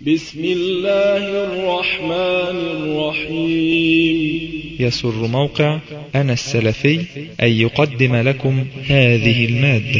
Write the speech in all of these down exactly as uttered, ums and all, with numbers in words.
بسم الله الرحمن الرحيم. يسر موقع أنا السلفي أن يقدم لكم هذه المادة.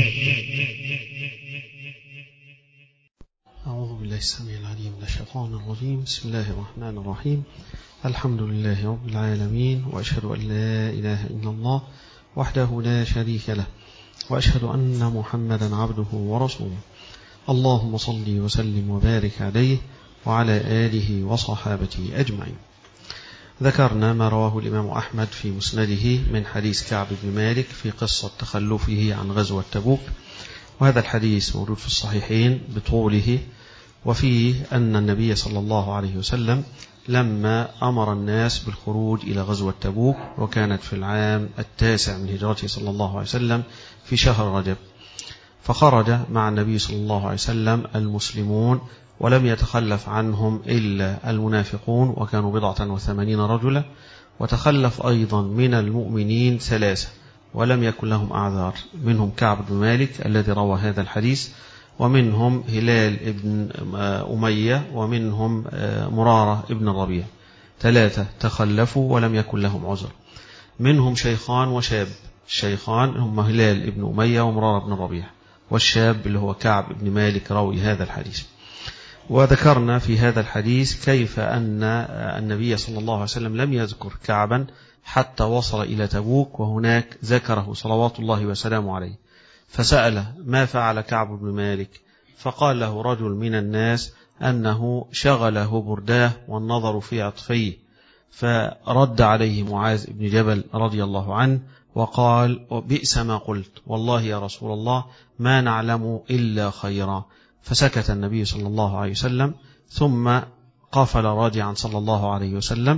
أعوذ بالله السميع العليم من الشيطان الرجيم. بسم الله الرحمن الرحيم. الحمد لله رب العالمين، وأشهد أن لا إله إلا الله وحده لا شريك له، وأشهد أن محمدا عبده ورسوله. اللهم صل وسلم وبارك عليه وعلى آله وصحابته أجمعين. ذكرنا ما رواه الإمام أحمد في مسنده من حديث كعب بن مالك في قصة تخلفه عن غزوة تبوك، وهذا الحديث موجود في الصحيحين بطوله، وفيه أن النبي صلى الله عليه وسلم لما أمر الناس بالخروج إلى غزوة تبوك، وكانت في العام التاسع من هجرته صلى الله عليه وسلم في شهر رجب، فخرج مع النبي صلى الله عليه وسلم المسلمون، ولم يتخلف عنهم إلا المنافقون وكانوا بضعة وثمانين رجلا، وتخلف أيضا من المؤمنين ثلاثة ولم يكن لهم أعذار، منهم كعب بن مالك الذي روى هذا الحديث، ومنهم هلال بن أمية، ومنهم مرارة بن الربيع. ثلاثة تخلفوا ولم يكن لهم عذر، منهم شيخان وشاب. الشيخان هم هلال بن أمية ومرارة بن الربيع، والشاب اللي هو كعب بن مالك راوي هذا الحديث. وذكرنا في هذا الحديث كيف أن النبي صلى الله عليه وسلم لم يذكر كعبا حتى وصل إلى تبوك، وهناك ذكره صلوات الله وسلامه عليه، فسأل ما فعل كعب بن مالك، فقال له رجل من الناس أنه شغله برداه والنظر في عطفيه، فرد عليه معاذ بن جبل رضي الله عنه وقال: بئس ما قلت، والله يا رسول الله ما نعلم إلا خيرا. فسكت النبي صلى الله عليه وسلم، ثم قفل راجعا صلى الله عليه وسلم.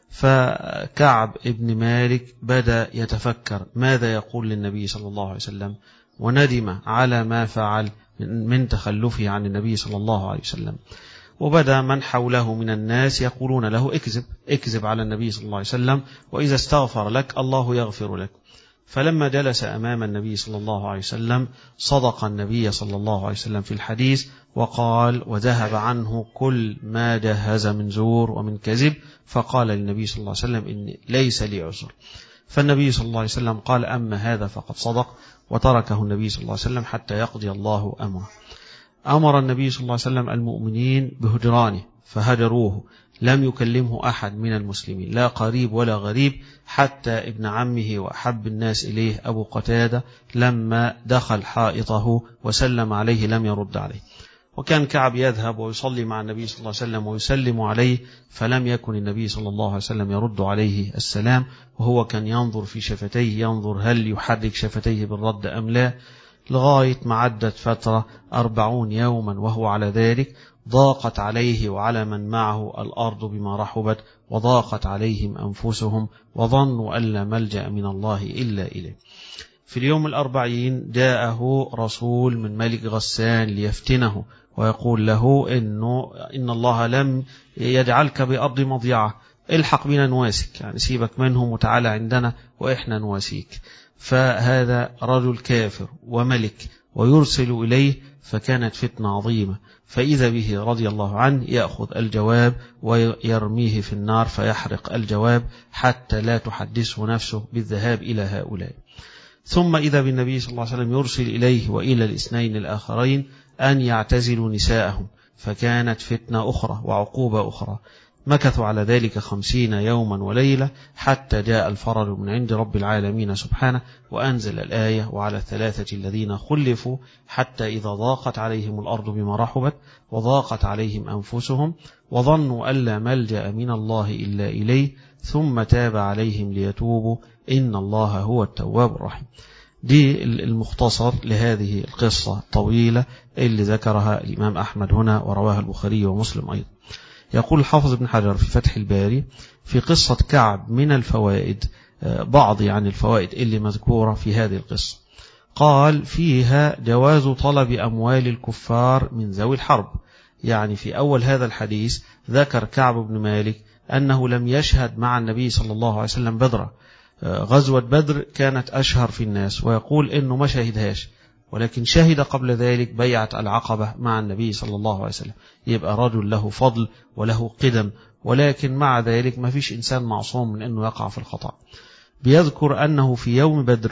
فكعب ابن مالك بدأ يتفكر ماذا يقول للنبي صلى الله عليه وسلم، وندم على ما فعل من تخلفه عن النبي صلى الله عليه وسلم. وبدأ من حوله من الناس يقولون له: اكذب اكذب على النبي صلى الله عليه وسلم، وإذا استغفر لك الله يغفر لك. فلما جلس أمام النبي صلى الله عليه وسلم صدق النبي صلى الله عليه وسلم في الحديث وقال: وذهب عنه كل ما جهز من زور ومن كذب. فقال للنبي صلى الله عليه وسلم: إن ليس لي عذر. فالنبي صلى الله عليه وسلم قال: أما هذا فقد صدق، وتركه النبي صلى الله عليه وسلم حتى يقضي الله أمره. أمر النبي صلى الله عليه وسلم المؤمنين بهجرانه فهجروه، لم يكلمه أحد من المسلمين، لا قريب ولا غريب، حتى ابن عمه وأحب الناس إليه أبو قتادة لما دخل حائطه وسلم عليه لم يرد عليه. وكان كعب يذهب ويصلي مع النبي صلى الله عليه وسلم ويسلم عليه، فلم يكن النبي صلى الله عليه وسلم يرد عليه السلام، وهو كان ينظر في شفتيه، ينظر هل يحرك شفتيه بالرد أم لا، لغاية ما عدت فترة أربعون يوما وهو على ذلك. ضاقت عليه وعلى من معه الأرض بما رحبت، وضاقت عليهم أنفسهم، وظنوا أن لا ملجأ من الله إلا إليه. في اليوم الأربعين جاءه رسول من ملك غسان ليفتنه، ويقول له إنه إن الله لم يجعلك بأرض مضيعة، الحق بنا نواسك، يعني سيبك منهم وتعالى عندنا وإحنا نواسيك. فهذا رجل كافر وملك ويرسل إليه، فكانت فتنة عظيمة. فإذا به رضي الله عنه يأخذ الجواب ويرميه في النار فيحرق الجواب حتى لا تحدثه نفسه بالذهاب إلى هؤلاء. ثم إذا بالنبي صلى الله عليه وسلم يرسل إليه وإلى الاثنين الآخرين أن يعتزلوا نساءهم، فكانت فتنة أخرى وعقوبة أخرى. مكثوا على ذلك خمسين يوما وليلة حتى جاء الفرج من عند رب العالمين سبحانه، وأنزل الآية: وعلى الثلاثة الذين خلفوا حتى إذا ضاقت عليهم الأرض بما رحبت وضاقت عليهم أنفسهم وظنوا أن لا ملجأ من الله إلا إليه ثم تاب عليهم ليتوبوا إن الله هو التواب الرحيم. دي المختصر لهذه القصة الطويلة اللي ذكرها الإمام أحمد هنا ورواها البخاري ومسلم أيضا. يقول الحافظ ابن حجر في فتح الباري في قصة كعب من الفوائد، بعض يعني الفوائد اللي مذكورة في هذه القصة، قال فيها جواز طلب أموال الكفار من ذوي الحرب. يعني في أول هذا الحديث ذكر كعب بن مالك أنه لم يشهد مع النبي صلى الله عليه وسلم بدرا، غزوة بدر كانت أشهر في الناس، ويقول إنه ما شهدهاش، ولكن شهد قبل ذلك بيعة العقبة مع النبي صلى الله عليه وسلم، يبقى رجل له فضل وله قدم، ولكن مع ذلك ما فيش إنسان معصوم من أنه يقع في الخطأ. بيذكر أنه في يوم بدر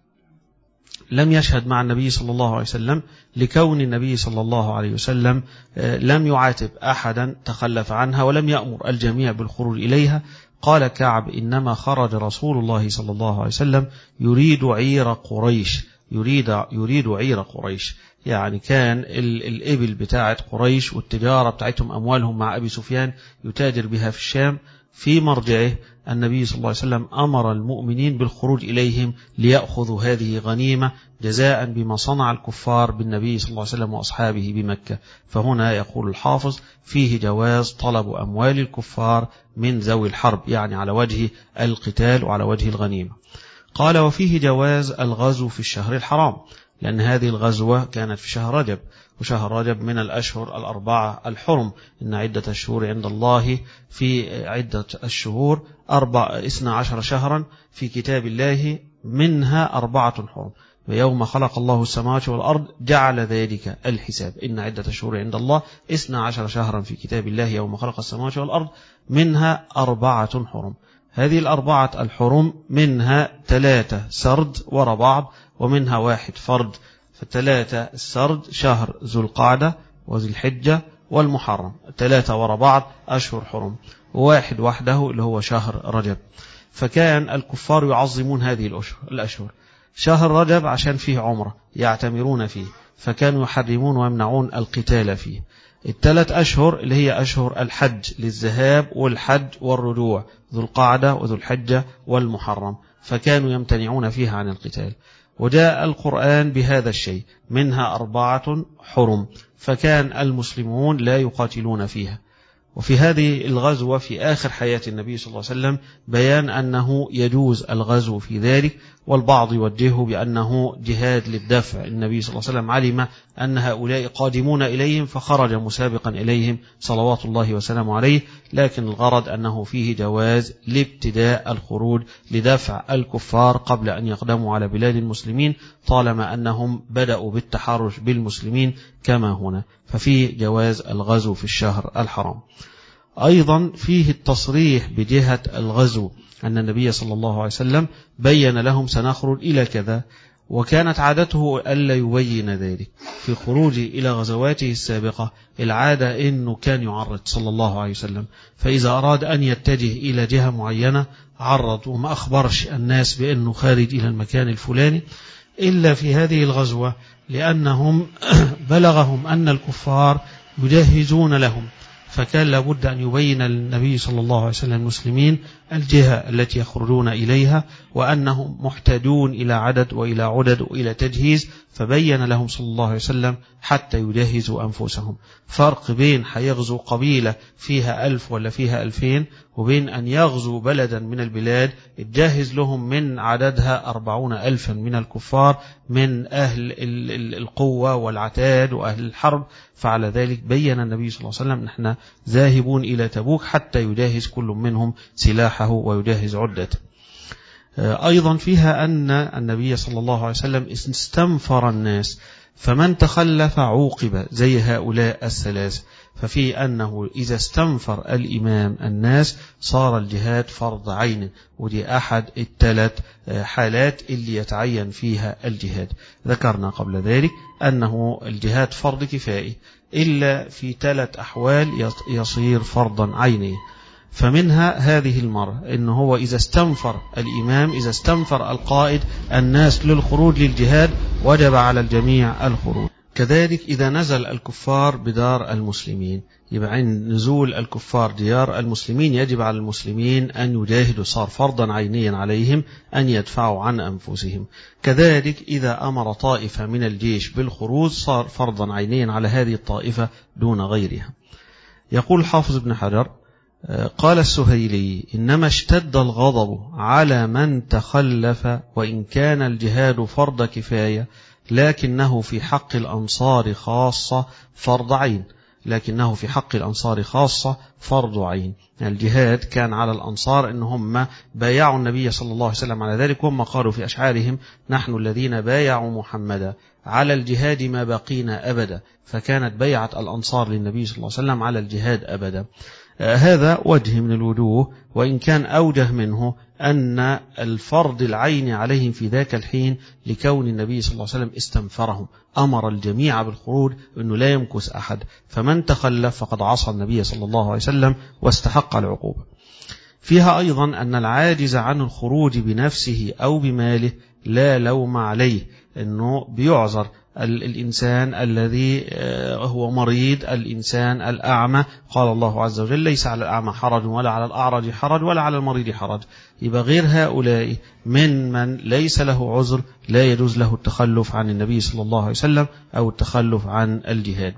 لم يشهد مع النبي صلى الله عليه وسلم لكون النبي صلى الله عليه وسلم لم يعاتب أحدا تخلف عنها ولم يأمر الجميع بالخروج إليها. قال كعب: إنما خرج رسول الله صلى الله عليه وسلم يريد عير قريش، يريد يريد عير قريش، يعني كان الإبل بتاعة قريش والتجارة بتاعتهم أموالهم مع أبي سفيان يتاجر بها في الشام. في مرجعه النبي صلى الله عليه وسلم أمر المؤمنين بالخروج إليهم ليأخذوا هذه غنيمة جزاء بما صنع الكفار بالنبي صلى الله عليه وسلم وأصحابه بمكة. فهنا يقول الحافظ: فيه جواز طلب أموال الكفار من ذوي الحرب، يعني على وجه القتال وعلى وجه الغنيمة. قال: وفيه جواز الغزو في الشهر الحرام، لأن هذه الغزوة كانت في شهر رجب، وشهر رجب من الأشهر الأربعة الحرم. إن عدة الشهور عند الله في عدة الشهور أربع اثنا عشر شهرا في كتاب الله، منها أربعة حرم، ويوم خلق الله السماوات والأرض جعل ذلك الحساب. إن عدة الشهور عند الله اثنا عشر شهرا في كتاب الله يوم خلق السماوات والأرض منها أربعة حرم. هذه الأربعة الحرم منها ثلاثة سرد وراء بعض، ومنها واحد فرد. فالثلاثة السرد شهر ذو القعدة وذي الحجة والمحرم، ثلاثة وراء بعض أشهر حرم، وواحد وحده اللي هو شهر رجب. فكان الكفار يعظمون هذه الأشهر. شهر رجب عشان فيه عمرة يعتمرون فيه، فكانوا يحرمون ويمنعون القتال فيه. الثلاث أشهر اللي هي أشهر الحج للذهاب والحج والرجوع، ذو القعدة وذو الحجة والمحرم، فكانوا يمتنعون فيها عن القتال. وجاء القرآن بهذا الشيء، منها أربعة حرم، فكان المسلمون لا يقاتلون فيها. وفي هذه الغزوة في آخر حياة النبي صلى الله عليه وسلم بيان أنه يجوز الغزو في ذلك، والبعض يوجهه بأنه جهاد للدفع. النبي صلى الله عليه وسلم علم أن هؤلاء قادمون إليهم فخرج مسابقا إليهم صلوات الله وسلامه عليه، لكن الغرض أنه فيه جواز لابتداء الخروج لدفع الكفار قبل أن يقدموا على بلاد المسلمين، طالما أنهم بدأوا بالتحرش بالمسلمين كما هنا، ففيه جواز الغزو في الشهر الحرام. أيضا فيه التصريح بجهة الغزو، أن النبي صلى الله عليه وسلم بين لهم سنخرج إلى كذا، وكانت عادته ألا يبين ذلك في خروجه إلى غزواته السابقة. العادة أنه كان يعرض صلى الله عليه وسلم، فإذا أراد أن يتجه إلى جهة معينة عرض وما أخبرش الناس بأنه خارج إلى المكان الفلاني، إلا في هذه الغزوة لأنهم بلغهم أن الكفار يجهزون لهم، فكان لابد أن يبين النبي صلى الله عليه وسلم المسلمين الجهة التي يخرجون إليها، وأنهم محتاجون إلى عدد وإلى عدد وإلى تجهيز، فبين لهم صلى الله عليه وسلم حتى يجهزوا أنفسهم. فرق بين حيغزو قبيلة فيها ألف ولا فيها ألفين، وبين أن يغزو بلدا من البلاد تجهز لهم من عددها أربعون ألفا من الكفار من أهل القوة والعتاد وأهل الحرب. فعلى ذلك بين النبي صلى الله عليه وسلم: نحن ذاهبون إلى تبوك حتى يجهز كل منهم سلاحه ويجهز عدته. أيضا فيها أن النبي صلى الله عليه وسلم استنفر الناس، فمن تخلف عوقب زي هؤلاء الثلاث. ففي أنه إذا استنفر الإمام الناس صار الجهاد فرض عين، ودي أحد الثلاث حالات اللي يتعين فيها الجهاد. ذكرنا قبل ذلك أنه الجهاد فرض كفائي، إلا في ثلاث أحوال يصير فرضا عيني. فمنها هذه المرة إنه هو إذا استنفر الإمام، إذا استنفر القائد الناس للخروج للجهاد وجب على الجميع الخروج. كذلك إذا نزل الكفار بدار المسلمين، يبقى عند نزول الكفار ديار المسلمين يجب على المسلمين أن يجاهدوا، صار فرضا عينيا عليهم أن يدفعوا عن أنفسهم. كذلك إذا أمر طائفة من الجيش بالخروج صار فرضا عينيا على هذه الطائفة دون غيرها. يقول حافظ ابن حجر: قال السهيلي: إنما اشتد الغضب على من تخلف وإن كان الجهاد فرض كفاية، لكنه في حق الأنصار خاصة فرض عين. لكنه في حق الأنصار خاصة فرض عين. الجهاد كان على الأنصار إن هم بايعوا النبي صلى الله عليه وسلم على ذلك، هم قالوا في أشعارهم نحن الذين بايعوا محمدا على الجهاد ما بقينا أبدا، فكانت بيعة الأنصار للنبي صلى الله عليه وسلم على الجهاد أبدا. آه هذا وجه من الوجوه، وإن كان أوجه منه أن الفرض العين عليهم في ذاك الحين لكون النبي صلى الله عليه وسلم استنفرهم، أمر الجميع بالخروج أنه لا يمكث أحد، فمن تخلف فقد عصى النبي صلى الله عليه وسلم واستحق العقوبة. فيها أيضا أن العاجز عن الخروج بنفسه أو بماله لا لوم عليه، أنه بيعذر الإنسان الذي هو مريض، الإنسان الأعمى، قال الله عز وجل ليس على الأعمى حرج ولا على الأعرج حرج ولا على المريض حرج. يبقى غير هؤلاء من من ليس له عذر لا يجوز له التخلف عن النبي صلى الله عليه وسلم أو التخلف عن الجهاد.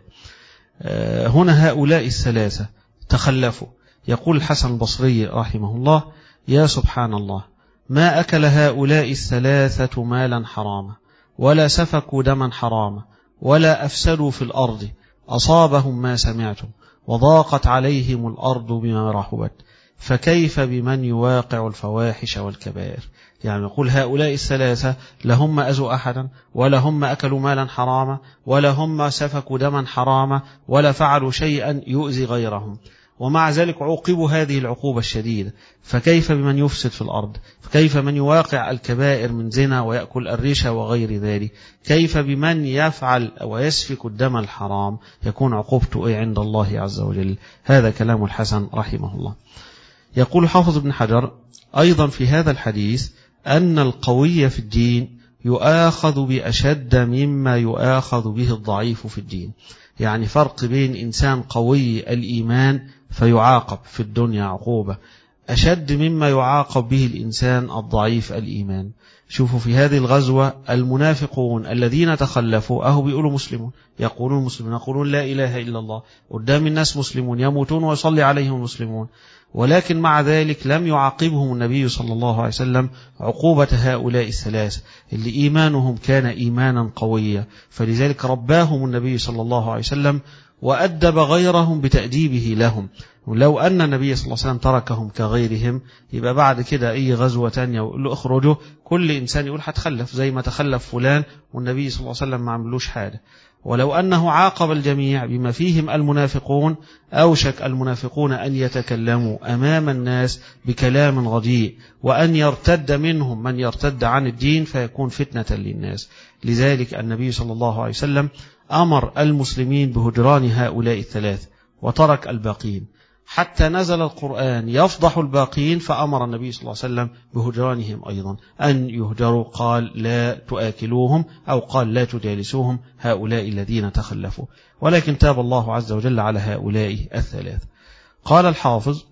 هنا هؤلاء الثلاثة تخلفوا. يقول الحسن البصري رحمه الله يا سبحان الله، ما أكل هؤلاء الثلاثة مالا حراما ولا سفكوا دما حراما ولا أفسدوا في الأرض، أصابهم ما سمعتم وضاقت عليهم الأرض بما رحبت، فكيف بمن يواقع الفواحش والكبائر. يعني يقول هؤلاء الثلاثة لهم أذوا أحدا ولا هم أكلوا مالا حراما ولا هم سفكوا دما حراما ولا فعلوا شيئا يؤذي غيرهم، ومع ذلك عوقبوا هذه العقوبة الشديدة، فكيف بمن يفسد في الأرض، فكيف من يواقع الكبائر من زنا ويأكل الرشا وغير ذلك، كيف بمن يفعل ويسفك الدم الحرام يكون عقوبته عند الله عز وجل. هذا كلام الحسن رحمه الله. يقول حافظ ابن حجر أيضا في هذا الحديث أن القوي في الدين يؤاخذ بأشد مما يؤاخذ به الضعيف في الدين، يعني فرق بين إنسان قوي الإيمان فيعاقب في الدنيا عقوبة أشد مما يعاقب به الإنسان الضعيف الإيمان. شوفوا في هذه الغزوة المنافقون الذين تخلفوا أهو بيقولوا مسلمون، يقولون مسلمون، يقولون لا إله إلا الله، قدام الناس مسلمون يموتون ويصلي عليهم المسلمون، ولكن مع ذلك لم يعاقبهم النبي صلى الله عليه وسلم عقوبة هؤلاء الثلاثة اللي إيمانهم كان إيمانا قويا، فلذلك رباهم النبي صلى الله عليه وسلم وأدب غيرهم بتأديبه لهم. ولو أن النبي صلى الله عليه وسلم تركهم كغيرهم يبقى بعد كده أي غزوة تانية يقول له اخرجوا، كل إنسان يقول هتخلف زي ما تخلف فلان والنبي صلى الله عليه وسلم ما عملوش حاجة. ولو أنه عاقب الجميع بما فيهم المنافقون أوشك المنافقون أن يتكلموا أمام الناس بكلام رديء، وأن يرتد منهم من يرتد عن الدين فيكون فتنة للناس. لذلك النبي صلى الله عليه وسلم أمر المسلمين بهجران هؤلاء الثلاث وترك الباقين، حتى نزل القرآن يفضح الباقين، فأمر النبي صلى الله عليه وسلم بهجرانهم أيضا أن يهجروا، قال لا تؤكلوهم أو قال لا تجالسوهم هؤلاء الذين تخلفوا، ولكن تاب الله عز وجل على هؤلاء الثلاث. قال الحافظ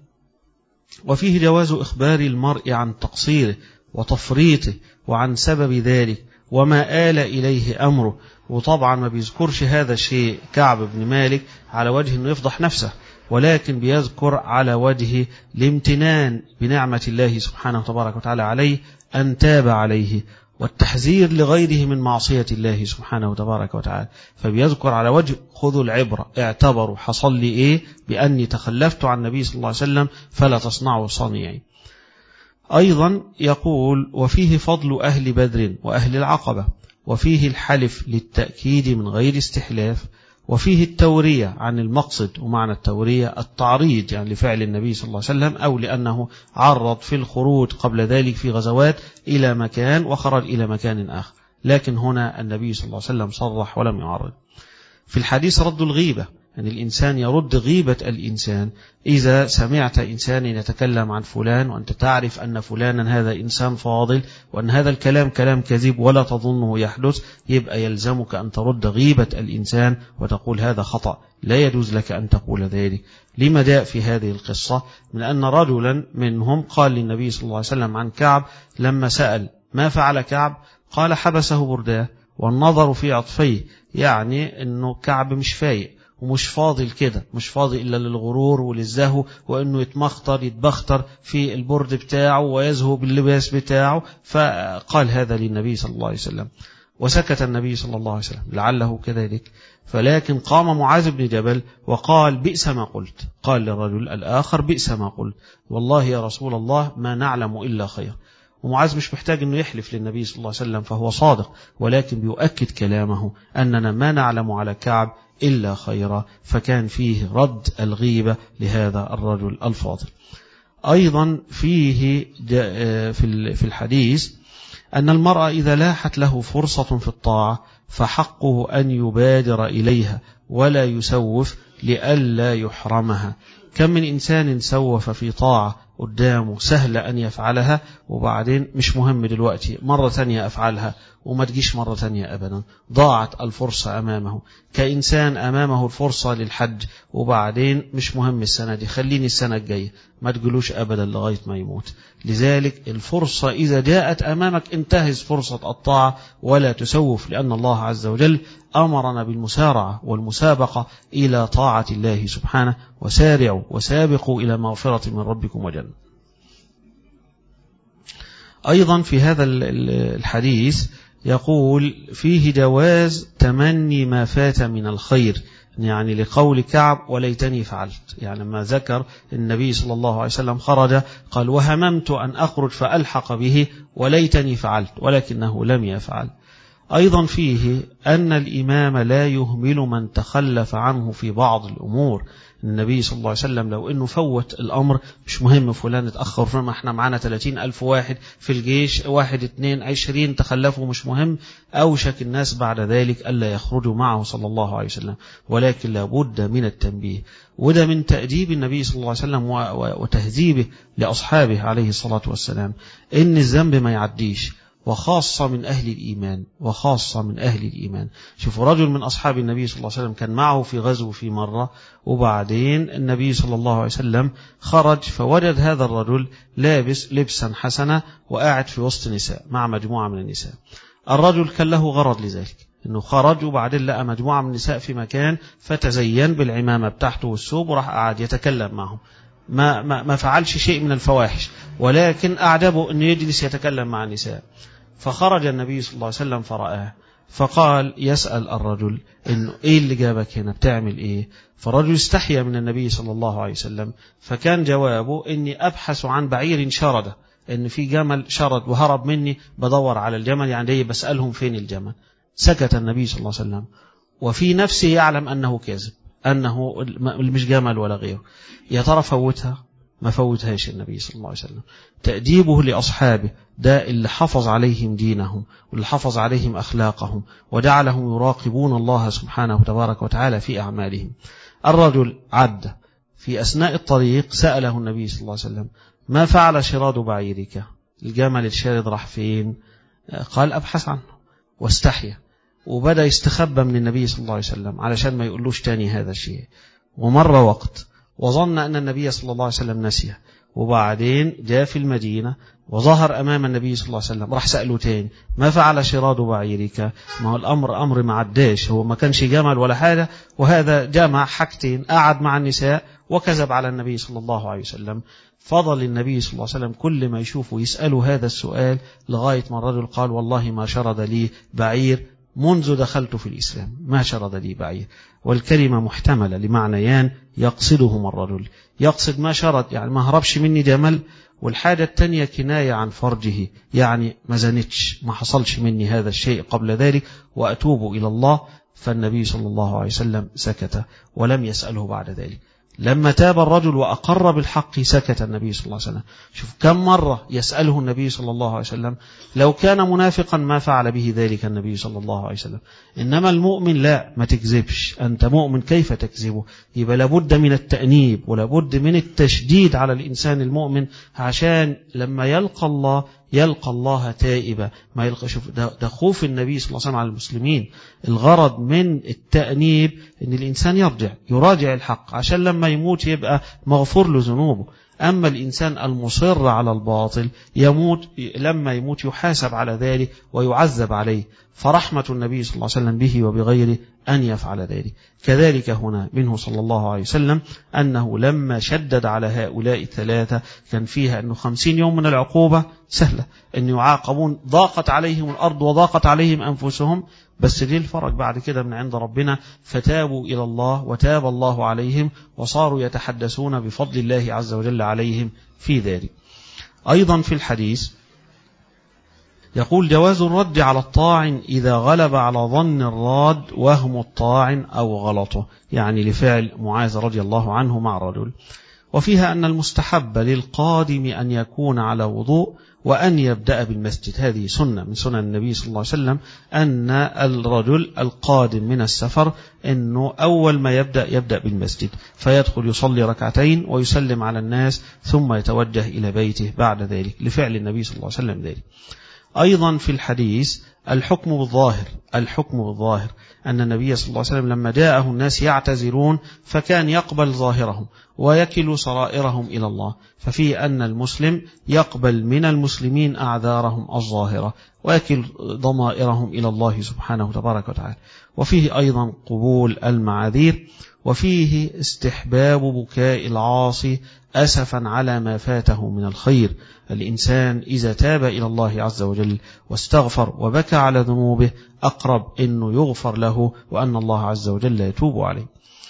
وفيه جواز إخبار المرء عن تقصيره وتفريطه وعن سبب ذلك وما آل إليه أمره. وطبعا ما بيذكرش هذا الشيء كعب بن مالك على وجه أنه يفضح نفسه، ولكن بيذكر على وجه الامتنان بنعمة الله سبحانه وتبارك وتعالى عليه أن تاب عليه، والتحذير لغيره من معصية الله سبحانه وتبارك وتعالى. فبيذكر على وجه خذوا العبرة، اعتبروا حصل لي إيه بأني تخلفت عن النبي صلى الله عليه وسلم فلا تصنعوا صنيعي. أيضا يقول وفيه فضل أهل بدر وأهل العقبة، وفيه الحلف للتأكيد من غير استحلاف، وفيه التورية عن المقصد، ومعنى التورية التعريض يعني لفعل النبي صلى الله عليه وسلم، أو لأنه عرض في الخروج قبل ذلك في غزوات إلى مكان وخرج إلى مكان آخر، لكن هنا النبي صلى الله عليه وسلم صرح ولم يعرض. في الحديث رد الغيبة، أن يعني الإنسان يرد غيبة الإنسان. إذا سمعت إنسان يتكلم عن فلان وأنت تعرف أن فلانا هذا إنسان فاضل وأن هذا الكلام كلام كذب ولا تظنه يحدث، يبقى يلزمك أن ترد غيبة الإنسان وتقول هذا خطأ، لا يجوز لك أن تقول ذلك. لما جاء في هذه القصة؟ من أن رجلا منهم قال للنبي صلى الله عليه وسلم عن كعب لما سأل ما فعل كعب، قال حبسه برداه، والنظر في عطفيه، يعني أنه كعب مش فايق ومش فاضل كده، مش فاضي إلا للغرور وللزهو، وأنه يتمخطر يتبختر في البرد بتاعه ويزهو باللباس بتاعه، فقال هذا للنبي صلى الله عليه وسلم. وسكت النبي صلى الله عليه وسلم لعله كذلك. فلكن قام معاذ بن جبل وقال بئس ما قلت. قال للرجل الآخر بئس ما قلت، والله يا رسول الله ما نعلم إلا خير. ومعاذ مش محتاج أنه يحلف للنبي صلى الله عليه وسلم، فهو صادق، ولكن بيؤكد كلامه أننا ما نعلم على كعب إلا خيرا، فكان فيه رد الغيبة لهذا الرجل الفاضل. أيضا فيه في الحديث أن المرأة إذا لاحت له فرصة في الطاعة فحقه أن يبادر إليها ولا يسوف لئلا يحرمها. كم من إنسان سوف في طاعة قدامه سهل أن يفعلها، وبعدين مش مهم دلوقتي مرة تانية أفعلها وما تجيش مرة تانية أبدا، ضاعت الفرصة أمامه. كإنسان أمامه الفرصة للحج وبعدين مش مهم السنة دي، خليني السنة الجاية، ما تقولوش أبدا لغاية ما يموت. لذلك الفرصة إذا جاءت أمامك انتهز فرصة الطاعة ولا تسوف، لأن الله عز وجل أمرنا بالمسارعة والمسابقة إلى طاعة الله سبحانه، وسارعوا وسابقوا إلى مغفرة من ربكم وجنة. أيضا في هذا الحديث يقول فيه جواز تمني ما فات من الخير، يعني لقول كعب وليتني فعلت، يعني ما ذكر النبي صلى الله عليه وسلم خرج قال وهممت أن أخرج فألحق به وليتني فعلت، ولكنه لم يفعل. أيضا فيه أن الإمام لا يهمل من تخلف عنه في بعض الأمور. النبي صلى الله عليه وسلم لو أنه فوت الأمر مش مهم فلان اتأخر، فما احنا معنا ثلاثين ألف واحد في الجيش، واحد اثنين عشرين تخلفوا مش مهم، أوشك الناس بعد ذلك ألا يخرجوا معه صلى الله عليه وسلم، ولكن لابد من التنبيه. وده من تأديب النبي صلى الله عليه وسلم وتهذيبه لأصحابه عليه الصلاة والسلام، إن الذنب ما يعديش، وخاصة من أهل الإيمان، وخاصة من أهل الإيمان. شوفوا رجل من أصحاب النبي صلى الله عليه وسلم كان معه في غزو في مرة، وبعدين النبي صلى الله عليه وسلم خرج فوجد هذا الرجل لابس لبسا حسنا وقاعد في وسط نساء مع مجموعة من النساء. الرجل كان له غرض لذلك، أنه خرج وبعدين لقى مجموعة من النساء في مكان فتزين بالعمامة بتاعته والثوب وراح قاعد يتكلم معهم. ما, ما, ما فعلش شيء من الفواحش، ولكن أعجبه أن يجلس يتكلم مع النساء. فخرج النبي صلى الله عليه وسلم فرآه، فقال يسأل الرجل إنه إيه اللي جابك هنا، بتعمل إيه؟ فالرجل استحيا من النبي صلى الله عليه وسلم، فكان جوابه إني أبحث عن بعير شرد، إن في جمل شرد وهرب مني بدور على الجمل، يعني بسألهم فين الجمل. سكت النبي صلى الله عليه وسلم وفي نفسه يعلم أنه كاذب، أنه مش جمل ولا غيره. يا ترى فوتها؟ ما فوتهاش النبي صلى الله عليه وسلم. تأديبه لأصحابه ده اللي حفظ عليهم دينهم واللي حفظ عليهم أخلاقهم وجعلهم يراقبون الله سبحانه وتبارك وتعالى في أعمالهم. الرجل عد في أثناء الطريق سأله النبي صلى الله عليه وسلم ما فعل شراد بعيرك، الجمل الشارد راح فين؟ قال أبحث عنه، واستحيا وبدأ يستخبى من النبي صلى الله عليه وسلم علشان ما يقولوش تاني هذا الشيء. ومر وقت وظن أن النبي صلى الله عليه وسلم نسيه، وبعدين جاء في المدينة وظهر أمام النبي صلى الله عليه وسلم، راح سأله تاني ما فعل شراد بعيرك. ما هو الأمر أمر ما عداش، هو ما كانش جمل ولا حاجة، وهذا جمع حاجتين، قعد مع النساء وكذب على النبي صلى الله عليه وسلم. فضل النبي صلى الله عليه وسلم كل ما يشوفه يسأله هذا السؤال، لغاية ما الرجل قال والله ما شرد لي بعير منذ دخلت في الإسلام، ما شرد لي بعير. والكلمة محتملة لمعنيان يقصدهما الرجل، يقصد ما شرد يعني ما هربش مني جمل، والحاجة التانية كناية عن فرجه، يعني ما زنتش، ما حصلش مني هذا الشيء قبل ذلك وأتوب إلى الله. فالنبي صلى الله عليه وسلم سكت ولم يسأله بعد ذلك. لما تاب الرجل وأقر بالحق سكت النبي صلى الله عليه وسلم. شوف كم مرة يسأله النبي صلى الله عليه وسلم، لو كان منافقا ما فعل به ذلك النبي صلى الله عليه وسلم. إنما المؤمن لا، ما تكذبش، أنت مؤمن كيف تكذبه؟ يبقى لابد من التأنيب ولابد من التشديد على الإنسان المؤمن، عشان لما يلقى الله يلقى الله تائبا. ما يلقى شوف ده, ده خوف النبي صلى الله عليه وسلم على المسلمين. الغرض من التأنيب ان الانسان يرجع يراجع الحق عشان لما يموت يبقى مغفور له ذنوبه. اما الانسان المصر على الباطل يموت، لما يموت يحاسب على ذلك ويعذب عليه. فرحمة النبي صلى الله عليه وسلم به وبغيره أن يفعل ذلك. كذلك هنا منه صلى الله عليه وسلم أنه لما شدد على هؤلاء الثلاثة كان فيها أنه خمسين يوم من العقوبة سهلة، أن يعاقبون ضاقت عليهم الأرض وضاقت عليهم أنفسهم، بس دي الفرج بعد كده من عند ربنا، فتابوا إلى الله وتاب الله عليهم وصاروا يتحدثون بفضل الله عز وجل عليهم في ذلك. أيضا في الحديث يقول جواز الرد على الطاعن إذا غلب على ظن الراد وهم الطاعن أو غلطه، يعني لفعل معاذ رضي الله عنه مع رجل. وفيها أن المستحب للقادم أن يكون على وضوء وأن يبدأ بالمسجد، هذه سنة من سنن النبي صلى الله عليه وسلم، أن الرجل القادم من السفر أنه أول ما يبدأ يبدأ بالمسجد، فيدخل يصلي ركعتين ويسلم على الناس ثم يتوجه إلى بيته بعد ذلك، لفعل النبي صلى الله عليه وسلم ذلك. أيضا في الحديث الحكم بالظاهر، الحكم بالظاهر أن النبي صلى الله عليه وسلم لما جاءه الناس يعتذرون فكان يقبل ظاهرهم ويكل سرائرهم إلى الله، ففيه أن المسلم يقبل من المسلمين أعذارهم الظاهرة ويكل ضمائرهم إلى الله سبحانه تبارك وتعالى. وفيه أيضا قبول المعاذير، وفيه استحباب بكاء العاصي أسفا على ما فاته من الخير. الإنسان إذا تاب إلى الله عز وجل واستغفر وبكى على ذنوبه أقرب أنه يغفر له وأن الله عز وجل يتوب عليه.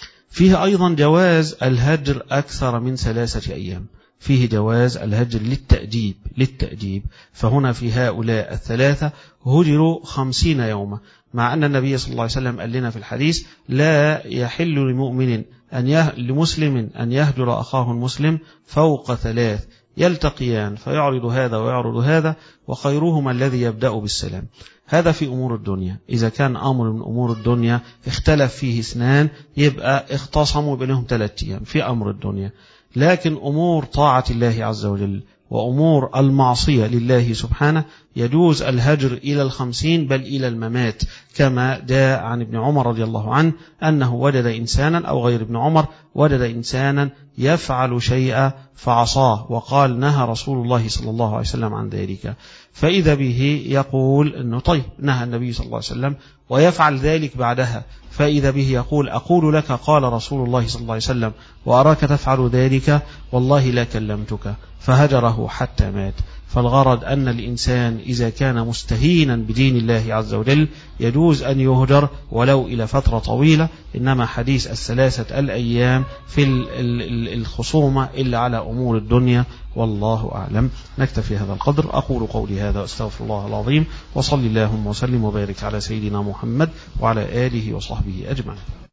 فيه أيضا جواز الهجر أكثر من ثلاثة أيام، فيه جواز الهجر للتأديب للتأديب فهنا في هؤلاء الثلاثة هجروا خمسين يوما، مع أن النبي صلى الله عليه وسلم قال لنا في الحديث لا يحل لمؤمن أن يه... لمسلم أن يهجر أخاه المسلم فوق ثلاث يلتقيان فيعرض هذا ويعرض هذا وخيرهما الذي يبدأ بالسلام. هذا في أمور الدنيا، إذا كان أمر من أمور الدنيا اختلف فيه اثنان يبقى اختصموا بينهم ثلاثة أيام في أمر الدنيا. لكن أمور طاعة الله عز وجل وأمور المعصية لله سبحانه يجوز الهجر إلى الخمسين بل إلى الممات، كما جاء عن ابن عمر رضي الله عنه أنه وجد إنسانا أو غير ابن عمر وجد إنسانا يفعل شيئا فعصاه وقال نهى رسول الله صلى الله عليه وسلم عن ذلك، فإذا به يقول أنه طيب نهى النبي صلى الله عليه وسلم ويفعل ذلك بعدها، فإذا به يقول أقول لك قال رسول الله صلى الله عليه وسلم وأراك تفعل ذلك والله لا كلمتك، فهجره حتى مات. فالغرض أن الإنسان إذا كان مستهينا بدين الله عز وجل يجوز أن يهجر ولو إلى فترة طويلة، إنما حديث الثلاثة الأيام في الخصومة إلا على أمور الدنيا، والله أعلم. نكتفي هذا القدر، أقول قولي هذا أستغفر الله العظيم، وصلي اللهم وسلم وبارك على سيدنا محمد وعلى آله وصحبه أجمعين.